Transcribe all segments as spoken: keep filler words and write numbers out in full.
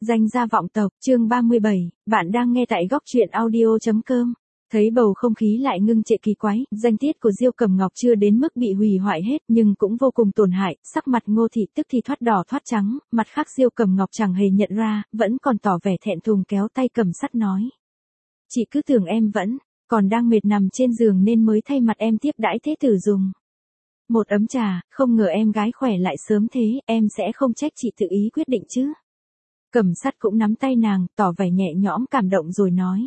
Danh gia vọng tộc, chương ba mươi bảy, bạn đang nghe tại góc truyện audio.com. Thấy bầu không khí lại ngưng trệ kỳ quái, danh tiết của Diêu Cẩm Ngọc chưa đến mức bị hủy hoại hết nhưng cũng vô cùng tổn hại, sắc mặt Ngô Thị tức thì thoát đỏ thoát trắng, mặt khác Diêu Cẩm Ngọc chẳng hề nhận ra, vẫn còn tỏ vẻ thẹn thùng kéo tay Cẩm Sắt nói. Chị cứ tưởng em vẫn còn đang mệt nằm trên giường nên mới thay mặt em tiếp đãi thế tử dùng một ấm trà, không ngờ em gái khỏe lại sớm thế, em sẽ không trách chị tự ý quyết định chứ. Cẩm Sắt cũng nắm tay nàng, tỏ vẻ nhẹ nhõm cảm động rồi nói.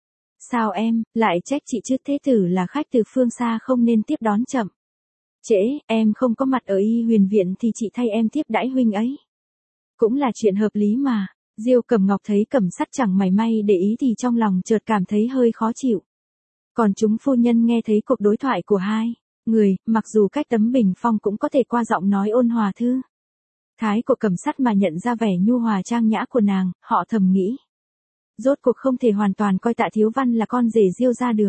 Sao em, lại trách chị chứ, thế tử là khách từ phương xa không nên tiếp đón chậm. Trễ, em không có mặt ở Y Huyền Viện thì chị thay em tiếp đãi huynh ấy. Cũng là chuyện hợp lý mà. Diêu Cẩm Ngọc thấy Cẩm Sắt chẳng mảy may để ý thì trong lòng chợt cảm thấy hơi khó chịu. Còn chúng phu nhân nghe thấy cuộc đối thoại của hai người, mặc dù cách tấm bình phong cũng có thể qua giọng nói ôn hòa thư thái của Cẩm Sắt mà nhận ra vẻ nhu hòa trang nhã của nàng, họ thầm nghĩ. Rốt cuộc không thể hoàn toàn coi Tạ Thiếu Văn là con rể Diêu gia được.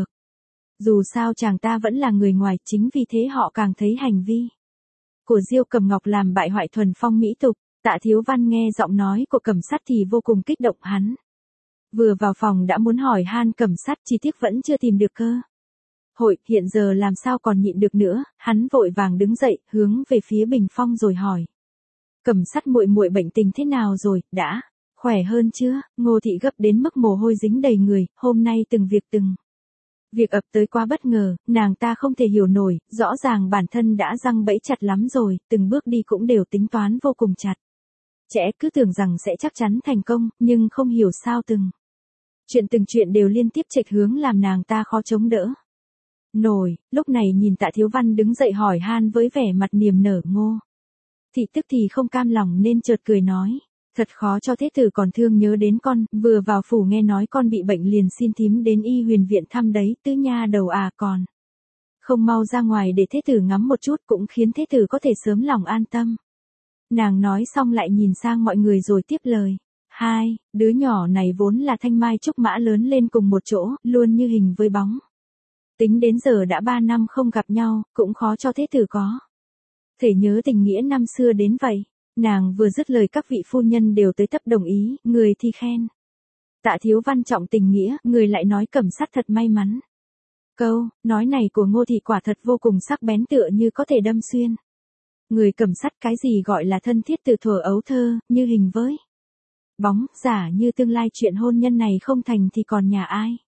Dù sao chàng ta vẫn là người ngoài, chính vì thế họ càng thấy hành vi của Diêu Cẩm Ngọc làm bại hoại thuần phong mỹ tục. Tạ Thiếu Văn nghe giọng nói của Cẩm Sắt thì vô cùng kích động, hắn vừa vào phòng đã muốn hỏi han Cẩm Sắt, chi tiết vẫn chưa tìm được cơ hội, hiện giờ làm sao còn nhịn được nữa, hắn vội vàng đứng dậy, hướng về phía bình phong rồi hỏi. Cẩm Sắt muội muội bệnh tình thế nào rồi, đã khỏe hơn chưa? Ngô Thị gấp đến mức mồ hôi dính đầy người, hôm nay từng việc từng việc ập tới quá bất ngờ, nàng ta không thể hiểu nổi, rõ ràng bản thân đã giăng bẫy chặt lắm rồi, từng bước đi cũng đều tính toán vô cùng chặt chẽ, cứ tưởng rằng sẽ chắc chắn thành công, nhưng không hiểu sao từng chuyện từng chuyện đều liên tiếp chệch hướng làm nàng ta khó chống đỡ nổi. Lúc này nhìn Tạ Thiếu Văn đứng dậy hỏi han với vẻ mặt niềm nở, Ngô Thị tức thì không cam lòng nên chợt cười nói. Thật khó cho thế tử còn thương nhớ đến con, vừa vào phủ nghe nói con bị bệnh liền xin thím đến Y Huyền Viện thăm đấy, tứ nha đầu à, còn không mau ra ngoài để thế tử ngắm một chút, cũng khiến thế tử có thể sớm lòng an tâm. Nàng nói xong lại nhìn sang mọi người rồi tiếp lời. Hai, đứa nhỏ này vốn là thanh mai trúc mã lớn lên cùng một chỗ, luôn như hình với bóng. Tính đến giờ đã ba năm không gặp nhau, cũng khó cho thế tử có thể nhớ tình nghĩa năm xưa đến vậy. Nàng vừa dứt lời các vị phu nhân đều tới tấp đồng ý, người thì khen Tạ Thiếu Văn trọng tình nghĩa, người lại nói Cẩm Sắt thật may mắn. Câu nói này của Ngô Thị quả thật vô cùng sắc bén, tựa như có thể đâm xuyên người Cẩm Sắt. Cái gì gọi là thân thiết từ thuở ấu thơ, như hình với bóng, giả như tương lai chuyện hôn nhân này không thành thì còn nhà ai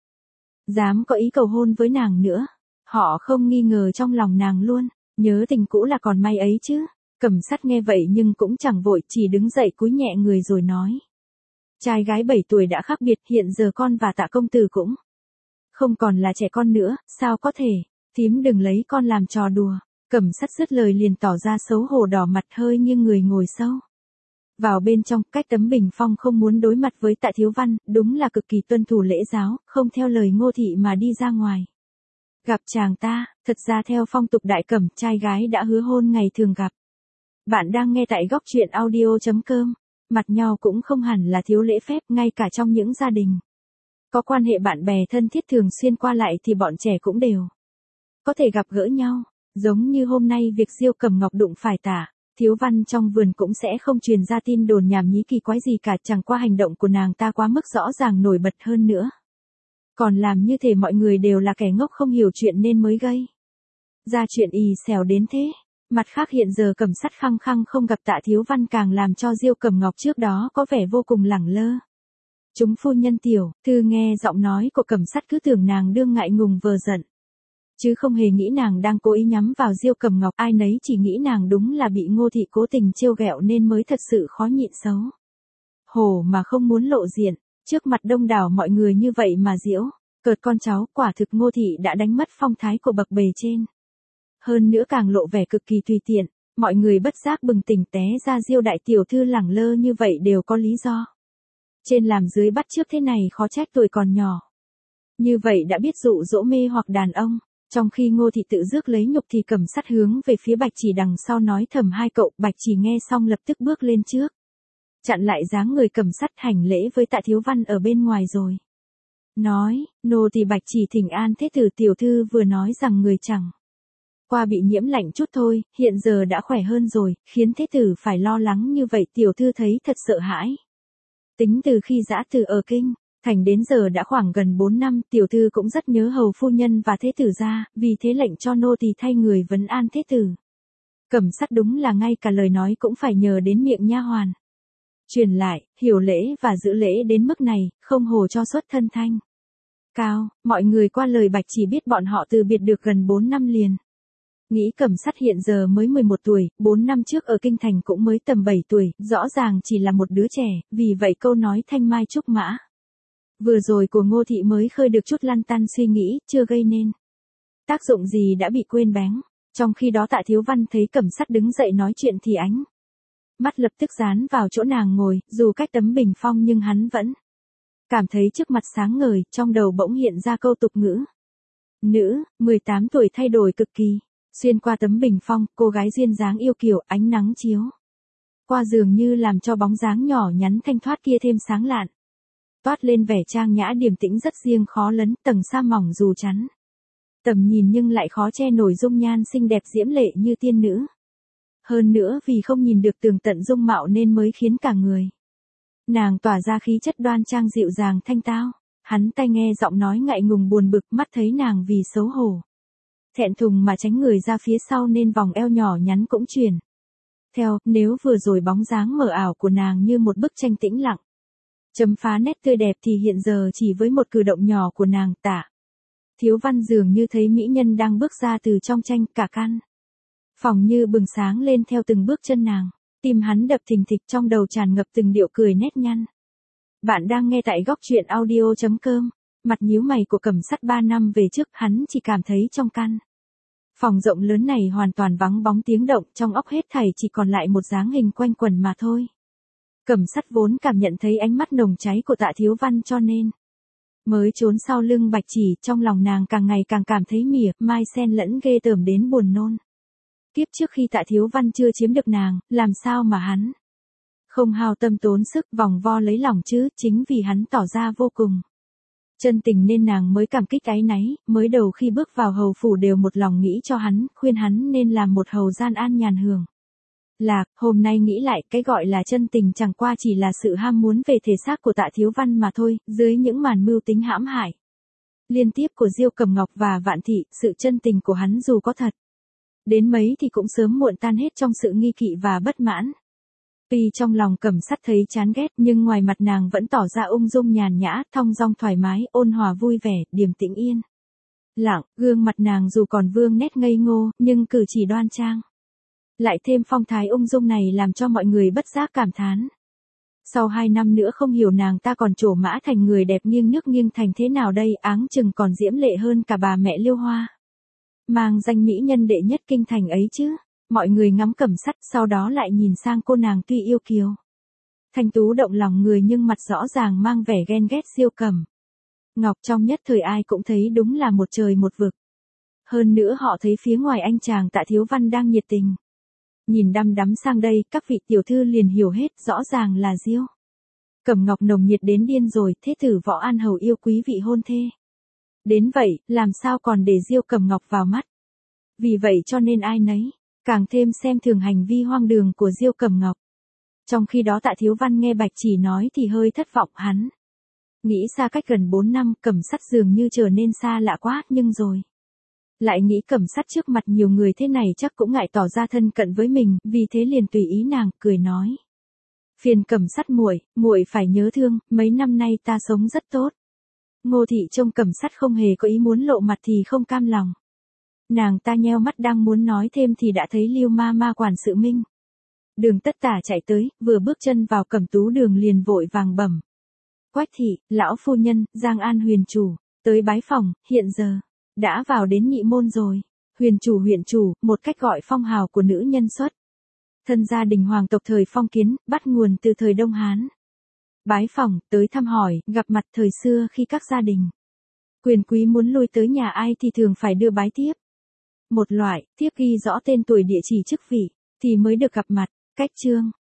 dám có ý cầu hôn với nàng nữa. Họ không nghi ngờ trong lòng nàng luôn, nhớ tình cũ là còn may ấy chứ. Cẩm Sắt nghe vậy nhưng cũng chẳng vội, chỉ đứng dậy cúi nhẹ người rồi nói. Trai gái bảy tuổi đã khác biệt, hiện giờ con và Tạ công tử cũng không còn là trẻ con nữa, sao có thể, thím đừng lấy con làm trò đùa. Cẩm Sắt dứt lời liền tỏ ra xấu hổ đỏ mặt, hơi như người ngồi sâu vào bên trong, cách tấm bình phong không muốn đối mặt với Tạ Thiếu Văn, đúng là cực kỳ tuân thủ lễ giáo, không theo lời Ngô Thị mà đi ra ngoài gặp chàng ta. Thật ra theo phong tục đại cẩm, trai gái đã hứa hôn ngày thường gặp. Bạn đang nghe tại góc truyện audio.com. Mặt nhau cũng không hẳn là thiếu lễ phép, ngay cả trong những gia đình có quan hệ bạn bè thân thiết thường xuyên qua lại thì bọn trẻ cũng đều có thể gặp gỡ nhau. Giống như hôm nay việc Diêu Cẩm Ngọc đụng phải Tạ Thiếu Văn trong vườn cũng sẽ không truyền ra tin đồn nhảm nhí kỳ quái gì cả, chẳng qua hành động của nàng ta quá mức rõ ràng nổi bật hơn nữa. Còn làm như thể mọi người đều là kẻ ngốc không hiểu chuyện nên mới gây ra chuyện ì xèo đến thế. Mặt khác hiện giờ Cẩm Sắt khăng khăng không gặp Tạ Thiếu Văn càng làm cho Diêu Cẩm Ngọc trước đó có vẻ vô cùng lẳng lơ. Chúng phu nhân tiểu thư nghe giọng nói của Cẩm Sắt cứ tưởng nàng đương ngại ngùng vờ giận, chứ không hề nghĩ nàng đang cố ý nhắm vào Diêu Cẩm Ngọc, ai nấy chỉ nghĩ nàng đúng là bị Ngô Thị cố tình trêu ghẹo nên mới thật sự khó nhịn xấu hổ mà không muốn lộ diện trước mặt đông đảo mọi người như vậy mà giễu cợt con cháu. Quả thực Ngô Thị đã đánh mất phong thái của bậc bề trên, hơn nữa càng lộ vẻ cực kỳ tùy tiện. Mọi người bất giác bừng tỉnh té ra Diêu đại tiểu thư lẳng lơ như vậy đều có lý do. Trên làm dưới bắt chước thế này khó trách tuổi còn nhỏ như vậy đã biết dụ dỗ mê hoặc đàn ông. Trong khi Ngô Thị tự rước lấy nhục thì Cẩm Sắt hướng về phía Bạch Chỉ đằng sau nói thầm hai cậu. Bạch Chỉ nghe xong lập tức bước lên trước, chặn lại dáng người Cẩm Sắt, hành lễ với Tạ Thiếu Văn ở bên ngoài rồi nói, nô tỳ Bạch Chỉ thỉnh an thế tử. Tiểu thư vừa nói rằng người chẳng qua bị nhiễm lạnh chút thôi, hiện giờ đã khỏe hơn rồi, khiến thế tử phải lo lắng như vậy, tiểu thư thấy thật sợ hãi. Tính từ khi dã từ ở kinh thành đến giờ đã khoảng gần bốn năm, tiểu thư cũng rất nhớ hầu phu nhân và thế tử gia, vì thế lệnh cho nô tỳ thay người vấn an thế tử. Cẩm Sắt đúng là ngay cả lời nói cũng phải nhờ đến miệng nha hoàn. Truyền lại, hiểu lễ và giữ lễ đến mức này, không hổ cho xuất thân thanh cao, mọi người qua lời Bạch chỉ biết bọn họ từ biệt được gần bốn năm liền. Nghĩ Cẩm Sắt hiện giờ mới mười một tuổi, bốn năm trước ở kinh thành cũng mới tầm bảy tuổi, rõ ràng chỉ là một đứa trẻ, vì vậy câu nói thanh mai trúc mã vừa rồi của Ngô Thị mới khơi được chút lăn tăn suy nghĩ, chưa gây nên tác dụng gì đã bị quên bén. Trong khi đó Tạ Thiếu Văn thấy Cẩm Sắt đứng dậy nói chuyện thì ánh mắt lập tức dán vào chỗ nàng ngồi, dù cách tấm bình phong nhưng hắn vẫn cảm thấy trước mặt sáng ngời, trong đầu bỗng hiện ra câu tục ngữ. Nữ, mười tám tuổi thay đổi cực kỳ. Xuyên qua tấm bình phong, cô gái duyên dáng yêu kiều, ánh nắng chiếu qua dường như làm cho bóng dáng nhỏ nhắn thanh thoát kia thêm sáng lạn. Toát lên vẻ trang nhã điềm tĩnh rất riêng khó lấn, tầng sa mỏng dù chắn tầm nhìn nhưng lại khó che nổi dung nhan xinh đẹp diễm lệ như tiên nữ. Hơn nữa vì không nhìn được tường tận dung mạo nên mới khiến cả người nàng tỏa ra khí chất đoan trang dịu dàng thanh tao. Hắn tai nghe giọng nói ngại ngùng buồn bực, mắt thấy nàng vì xấu hổ thẹn thùng mà tránh người ra phía sau nên vòng eo nhỏ nhắn cũng chuyển theo, nếu vừa rồi bóng dáng mờ ảo của nàng như một bức tranh tĩnh lặng chấm phá nét tươi đẹp thì hiện giờ chỉ với một cử động nhỏ của nàng, Tạ Thiếu Văn dường như thấy mỹ nhân đang bước ra từ trong tranh, cả căn phòng như bừng sáng lên theo từng bước chân nàng. Tim hắn đập thình thịch, trong đầu tràn ngập từng điệu cười nét nhăn. Bạn đang nghe tại góc truyện audio chấm com. Mặt nhíu mày của Cẩm Sắt ba năm về trước, hắn chỉ cảm thấy trong căn phòng rộng lớn này hoàn toàn vắng bóng tiếng động, trong óc hết thảy chỉ còn lại một dáng hình quanh quẩn mà thôi. Cẩm Sắt vốn cảm nhận thấy ánh mắt nồng cháy của Tạ Thiếu Văn cho nên mới trốn sau lưng Bạch Chỉ, trong lòng nàng càng ngày càng cảm thấy mỉa mai xen lẫn ghê tởm đến buồn nôn. Kiếp trước khi Tạ Thiếu Văn chưa chiếm được nàng, làm sao mà hắn không hao tâm tốn sức vòng vo lấy lòng chứ, chính vì hắn tỏ ra vô cùng chân tình nên nàng mới cảm kích áy náy, mới đầu khi bước vào hầu phủ đều một lòng nghĩ cho hắn, khuyên hắn nên làm một hầu gian an nhàn hưởng lạc. Hôm nay nghĩ lại, cái gọi là chân tình chẳng qua chỉ là sự ham muốn về thể xác của Tạ Thiếu Văn mà thôi, dưới những màn mưu tính hãm hại liên tiếp của Diêu Cẩm Ngọc và Vạn Thị, sự chân tình của hắn dù có thật đến mấy thì cũng sớm muộn tan hết trong sự nghi kỵ và bất mãn. Tuy trong lòng Cẩm Sắt thấy chán ghét nhưng ngoài mặt nàng vẫn tỏ ra ung dung nhàn nhã, thong dong thoải mái, ôn hòa vui vẻ, điềm tĩnh yên lặng, gương mặt nàng dù còn vương nét ngây ngô, nhưng cử chỉ đoan trang lại thêm phong thái ung dung này làm cho mọi người bất giác cảm thán. Sau hai năm nữa không hiểu nàng ta còn trổ mã thành người đẹp nghiêng nước nghiêng thành thế nào đây, áng chừng còn diễm lệ hơn cả bà mẹ Liêu Hoa, mang danh mỹ nhân đệ nhất kinh thành ấy chứ. Mọi người ngắm Cẩm Sắt, sau đó lại nhìn sang cô nàng tuy yêu kiều thanh tú động lòng người nhưng mặt rõ ràng mang vẻ ghen ghét Diêu Cẩm Ngọc, trong nhất thời ai cũng thấy đúng là một trời một vực. Hơn nữa họ thấy phía ngoài anh chàng Tạ Thiếu Văn đang nhiệt tình nhìn đăm đắm sang đây, các vị tiểu thư liền hiểu hết, rõ ràng là Diêu Cẩm Ngọc nồng nhiệt đến điên rồi, thế tử Võ An Hầu yêu quý vị hôn thê đến vậy, làm sao còn để Diêu Cẩm Ngọc vào mắt. Vì vậy cho nên ai nấy càng thêm xem thường hành vi hoang đường của Diêu Cẩm Ngọc. Trong khi đó Tạ Thiếu Văn nghe Bạch Chỉ nói thì hơi thất vọng, hắn nghĩ xa cách gần bốn năm, Cẩm Sắt dường như trở nên xa lạ quá, nhưng rồi lại nghĩ Cẩm Sắt trước mặt nhiều người thế này chắc cũng ngại tỏ ra thân cận với mình, vì thế liền tùy ý nàng, cười nói: "Phiền Cẩm Sắt muội, muội phải nhớ thương, mấy năm nay ta sống rất tốt." Ngô Thị trông Cẩm Sắt không hề có ý muốn lộ mặt thì không cam lòng. Nàng ta nheo mắt đang muốn nói thêm thì đã thấy Lưu ma ma quản sự Minh Đường tất tả chạy tới, vừa bước chân vào Cẩm Tú Đường liền vội vàng bẩm: "Quách thị, lão phu nhân, Giang An huyền chủ tới bái phòng, hiện giờ đã vào đến nhị môn rồi." Huyền chủ huyện chủ, một cách gọi phong hào của nữ nhân xuất thân gia đình hoàng tộc thời phong kiến, bắt nguồn từ thời Đông Hán. Bái phòng, tới thăm hỏi, gặp mặt thời xưa khi các gia đình quyền quý muốn lui tới nhà ai thì thường phải đưa bái thiếp. Một loại thiếp ghi rõ tên tuổi địa chỉ chức vị thì mới được gặp mặt. Cách chương